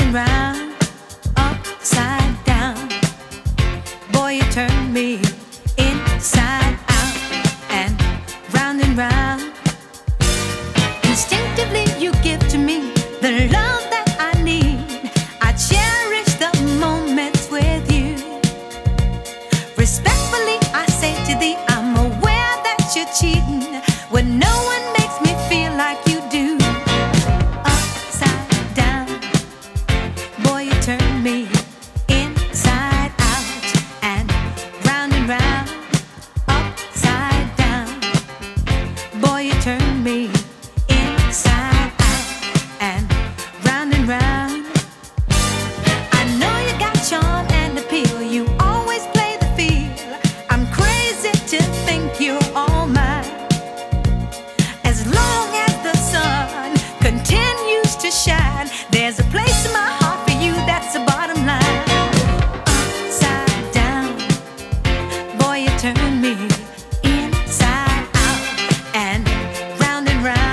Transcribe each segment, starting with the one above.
and round, upside down. Boy, you turn me inside out and round. Instinctively, you give to me the love that I need. I cherish the moments with you. Respectfully, I say to thee, I'm aware that you're cheating when no one makes me feel like you do. Upside down, boy, you turn me inside out and round, upside down. Boy, you turn me inside out and round. I know you got charm and appeal. You always play the field. I'm crazy to think you're all mine. As long as the sun continues to shine, there's a place in my heart for you. That's the bottom line. Upside down, boy, you turn me inside out and round.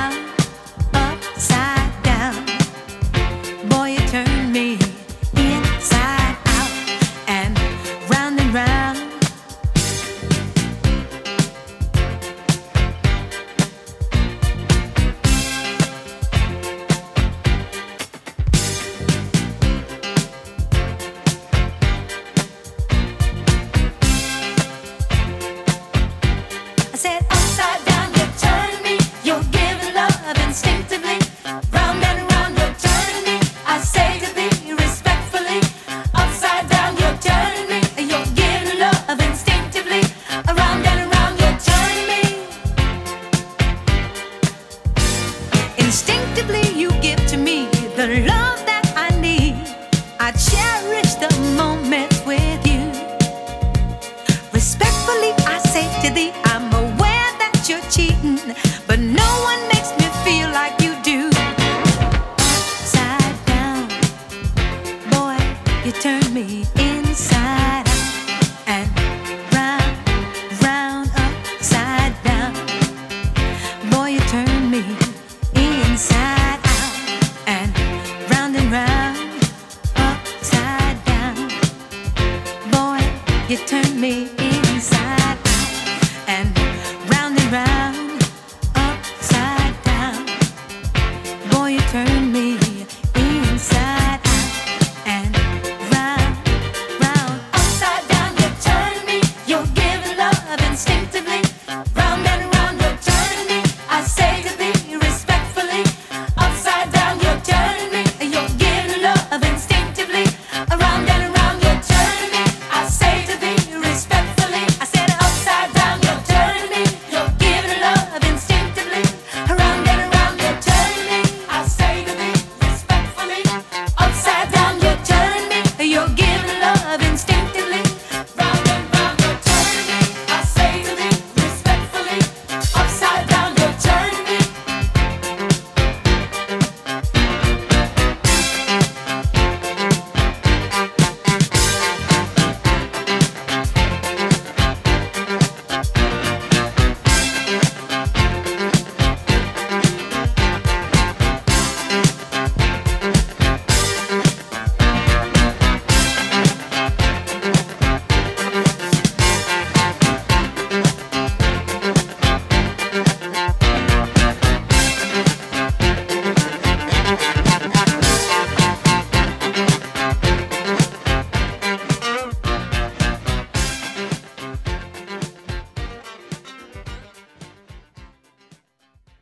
Upside down, boy, you turn me inside out and round. I said upside down, you turn me. You're giving love instinctively. Round and round, you're turning me. I say to thee respectfully. Upside down, you're turning me. You're giving love instinctively. Around and around, you're turning me. Instinctively, you give to me the love that I need. I cherish the moments with you. Respectfully, I say to thee, I'm aware that you're cheating, but no one makes me feel like you do. Upside down, boy, you turn me inside out and round, upside down. Boy, you turn me inside out and round, upside down. Boy, you turn me